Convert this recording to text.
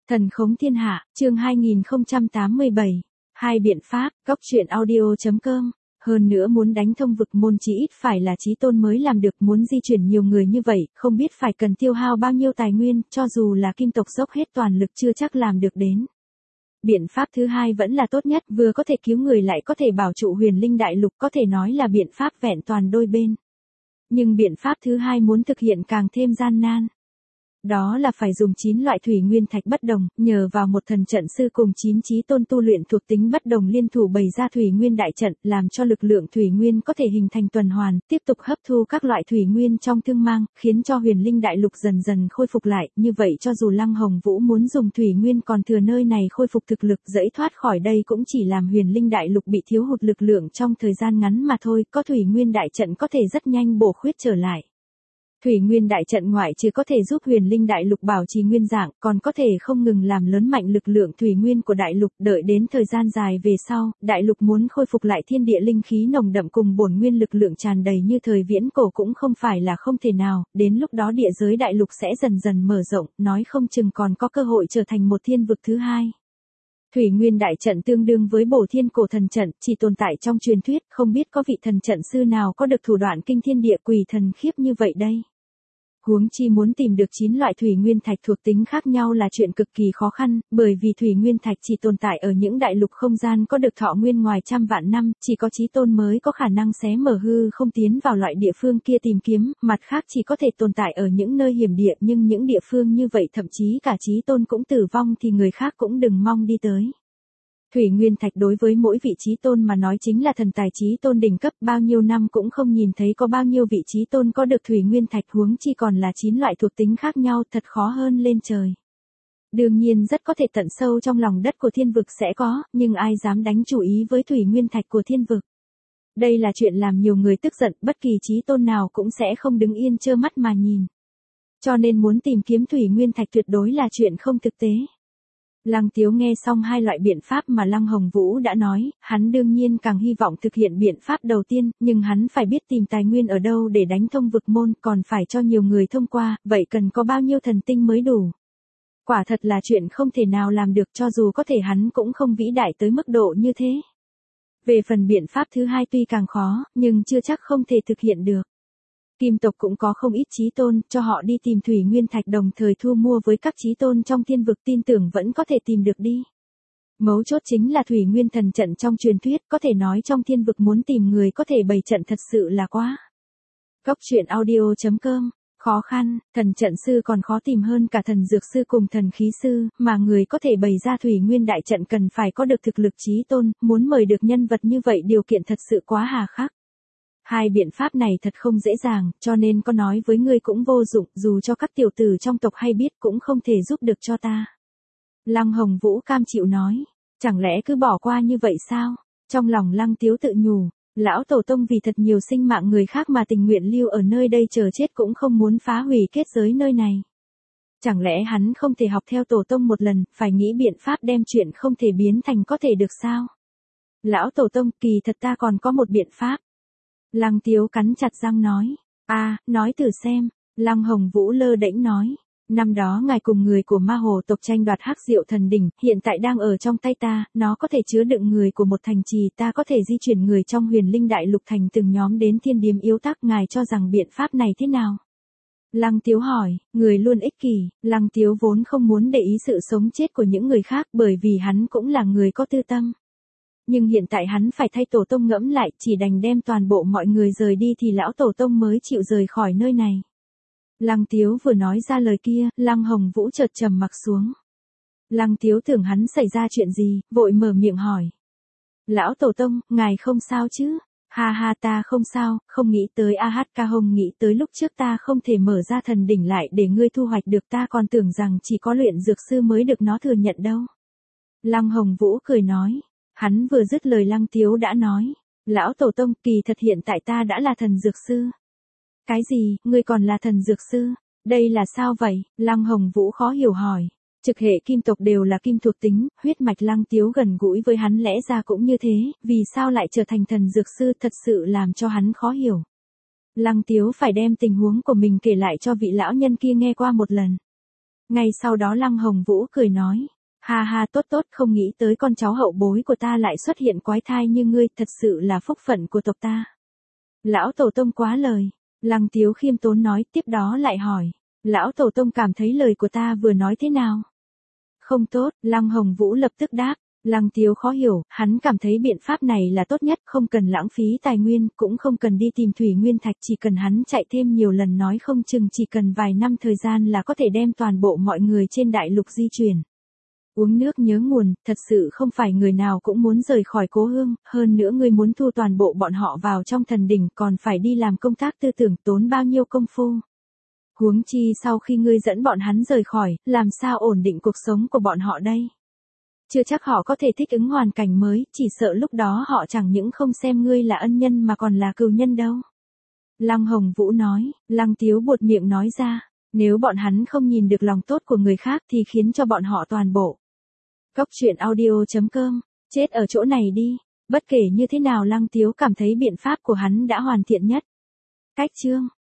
Thần khống thiên hạ, chương 2087. Hai biện pháp, góc truyện audio.com. Hơn nữa muốn đánh thông vực môn chỉ ít phải là chí tôn mới làm được, muốn di chuyển nhiều người như vậy, không biết phải cần tiêu hao bao nhiêu tài nguyên, cho dù là kim tộc dốc hết toàn lực chưa chắc làm được đến. Biện pháp thứ hai vẫn là tốt nhất, vừa có thể cứu người lại có thể bảo trụ huyền linh đại lục, có thể nói là biện pháp vẹn toàn đôi bên. Nhưng biện pháp thứ hai muốn thực hiện càng thêm gian nan. Đó là phải dùng 9 loại thủy nguyên thạch bất đồng, nhờ vào một thần trận sư cùng 9 chí tôn tu luyện thuộc tính bất đồng liên thủ bày ra thủy nguyên đại trận, làm cho lực lượng thủy nguyên có thể hình thành tuần hoàn, tiếp tục hấp thu các loại thủy nguyên trong thương mang, khiến cho huyền linh đại lục dần dần khôi phục lại, như vậy cho dù Lăng Hồng Vũ muốn dùng thủy nguyên còn thừa nơi này khôi phục thực lực dẫy thoát khỏi đây cũng chỉ làm huyền linh đại lục bị thiếu hụt lực lượng trong thời gian ngắn mà thôi, có thủy nguyên đại trận có thể rất nhanh bổ khuyết trở lại. Thủy nguyên đại trận ngoại trừ có thể giúp huyền linh đại lục bảo trì nguyên dạng, còn có thể không ngừng làm lớn mạnh lực lượng thủy nguyên của đại lục, đợi đến thời gian dài về sau, đại lục muốn khôi phục lại thiên địa linh khí nồng đậm cùng bổn nguyên lực lượng tràn đầy như thời viễn cổ cũng không phải là không thể nào, đến lúc đó địa giới đại lục sẽ dần dần mở rộng, nói không chừng còn có cơ hội trở thành một thiên vực thứ hai. Thủy nguyên đại trận tương đương với bổ thiên cổ thần trận, chỉ tồn tại trong truyền thuyết, không biết có vị thần trận sư nào có được thủ đoạn kinh thiên địa quỷ thần khiếp như vậy đây. Huống chi muốn tìm được 9 loại thủy nguyên thạch thuộc tính khác nhau là chuyện cực kỳ khó khăn, bởi vì thủy nguyên thạch chỉ tồn tại ở những đại lục không gian có được thọ nguyên ngoài trăm vạn năm, chỉ có chí tôn mới có khả năng xé mở hư không tiến vào loại địa phương kia tìm kiếm, mặt khác chỉ có thể tồn tại ở những nơi hiểm địa, nhưng những địa phương như vậy thậm chí cả chí tôn cũng tử vong thì người khác cũng đừng mong đi tới. Thủy nguyên thạch đối với mỗi vị chí tôn mà nói chính là thần tài chí tôn đỉnh cấp, bao nhiêu năm cũng không nhìn thấy có bao nhiêu vị chí tôn có được thủy nguyên thạch, huống chi còn là 9 loại thuộc tính khác nhau, thật khó hơn lên trời. Đương nhiên rất có thể tận sâu trong lòng đất của thiên vực sẽ có, nhưng ai dám đánh chủ ý với thủy nguyên thạch của thiên vực. Đây là chuyện làm nhiều người tức giận, bất kỳ chí tôn nào cũng sẽ không đứng yên trơ mắt mà nhìn. Cho nên muốn tìm kiếm thủy nguyên thạch tuyệt đối là chuyện không thực tế. Lăng Tiếu nghe xong hai loại biện pháp mà Lăng Hồng Vũ đã nói, hắn đương nhiên càng hy vọng thực hiện biện pháp đầu tiên, nhưng hắn phải biết tìm tài nguyên ở đâu để đánh thông vực môn, còn phải cho nhiều người thông qua, vậy cần có bao nhiêu thần tinh mới đủ. Quả thật là chuyện không thể nào làm được, cho dù có thể hắn cũng không vĩ đại tới mức độ như thế. Về phần biện pháp thứ hai tuy càng khó, nhưng chưa chắc không thể thực hiện được. Kim tộc cũng có không ít chí tôn, cho họ đi tìm thủy nguyên thạch đồng thời thu mua với các chí tôn trong thiên vực, tin tưởng vẫn có thể tìm được đi. Mấu chốt chính là thủy nguyên thần trận trong truyền thuyết, có thể nói trong thiên vực muốn tìm người có thể bày trận thật sự là quá. Góc truyện audio.com. Khó khăn, thần trận sư còn khó tìm hơn cả thần dược sư cùng thần khí sư, mà người có thể bày ra thủy nguyên đại trận cần phải có được thực lực chí tôn, muốn mời được nhân vật như vậy điều kiện thật sự quá hà khắc. Hai biện pháp này thật không dễ dàng, cho nên có nói với ngươi cũng vô dụng, dù cho các tiểu tử trong tộc hay biết cũng không thể giúp được cho ta. Lăng Hồng Vũ cam chịu nói, chẳng lẽ cứ bỏ qua như vậy sao? Trong lòng Lăng Tiếu tự nhủ, lão tổ tông vì thật nhiều sinh mạng người khác mà tình nguyện lưu ở nơi đây chờ chết cũng không muốn phá hủy kết giới nơi này. Chẳng lẽ hắn không thể học theo tổ tông một lần, phải nghĩ biện pháp đem chuyện không thể biến thành có thể được sao? Lão tổ tông, kỳ thật ta còn có một biện pháp. Lăng Tiếu cắn chặt răng nói, nói thử xem. Lăng Hồng Vũ lơ đễnh nói, năm đó ngài cùng người của ma hồ tộc tranh đoạt hắc diệu thần đỉnh, hiện tại đang ở trong tay ta, nó có thể chứa đựng người của một thành trì, ta có thể di chuyển người trong huyền linh đại lục thành từng nhóm đến thiên điếm yếu tắc, ngài cho rằng biện pháp này thế nào? Lăng Tiếu hỏi, người luôn ích kỷ, Lăng Tiếu vốn không muốn để ý sự sống chết của những người khác bởi vì hắn cũng là người có tư tâm. Nhưng hiện tại hắn phải thay tổ tông ngẫm lại, chỉ đành đem toàn bộ mọi người rời đi thì lão tổ tông mới chịu rời khỏi nơi này. Lăng Tiếu vừa nói ra lời kia, Lăng Hồng Vũ chợt trầm mặc xuống. Lăng Tiếu tưởng hắn xảy ra chuyện gì, vội mở miệng hỏi. Lão tổ tông, ngài không sao chứ? Ha ha, ta không sao, không nghĩ tới ca hồng, nghĩ tới lúc trước ta không thể mở ra thần đỉnh lại để ngươi thu hoạch được, ta còn tưởng rằng chỉ có luyện dược sư mới được nó thừa nhận đâu. Lăng Hồng Vũ cười nói. Hắn vừa dứt lời Lăng Tiếu đã nói, lão tổ tông, kỳ thật hiện tại ta đã là thần dược sư. Cái gì, ngươi còn là thần dược sư? Đây là sao vậy? Lăng Hồng Vũ khó hiểu hỏi. Trực hệ kim tộc đều là kim thuộc tính, huyết mạch Lăng Tiếu gần gũi với hắn lẽ ra cũng như thế, vì sao lại trở thành thần dược sư thật sự làm cho hắn khó hiểu. Lăng Tiếu phải đem tình huống của mình kể lại cho vị lão nhân kia nghe qua một lần. Ngay sau đó Lăng Hồng Vũ cười nói. Ha ha, tốt tốt, không nghĩ tới con cháu hậu bối của ta lại xuất hiện quái thai như ngươi, thật sự là phúc phận của tộc ta. Lão tổ tông quá lời. Lăng Tiếu khiêm tốn nói, tiếp đó lại hỏi. Lão tổ tông cảm thấy lời của ta vừa nói thế nào? Không tốt, Lăng Hồng Vũ lập tức đáp. Lăng Tiếu khó hiểu, hắn cảm thấy biện pháp này là tốt nhất, không cần lãng phí tài nguyên, cũng không cần đi tìm thủy nguyên thạch, chỉ cần hắn chạy thêm nhiều lần, nói không chừng chỉ cần vài năm thời gian là có thể đem toàn bộ mọi người trên đại lục di chuyển. Uống nước nhớ nguồn, thật sự không phải người nào cũng muốn rời khỏi cố hương, hơn nữa ngươi muốn thu toàn bộ bọn họ vào trong thần đỉnh, còn phải đi làm công tác tư tưởng, tốn bao nhiêu công phu. Huống chi sau khi ngươi dẫn bọn hắn rời khỏi, làm sao ổn định cuộc sống của bọn họ đây? Chưa chắc họ có thể thích ứng hoàn cảnh mới, chỉ sợ lúc đó họ chẳng những không xem ngươi là ân nhân mà còn là cừu nhân đâu. Lăng Hồng Vũ nói. Lăng Tiếu buột miệng nói ra, nếu bọn hắn không nhìn được lòng tốt của người khác thì khiến cho bọn họ toàn bộ. Cóc truyện audio.com, chết ở chỗ này đi. Bất kể như thế nào Lăng Tiếu cảm thấy biện pháp của hắn đã hoàn thiện nhất. Cách chương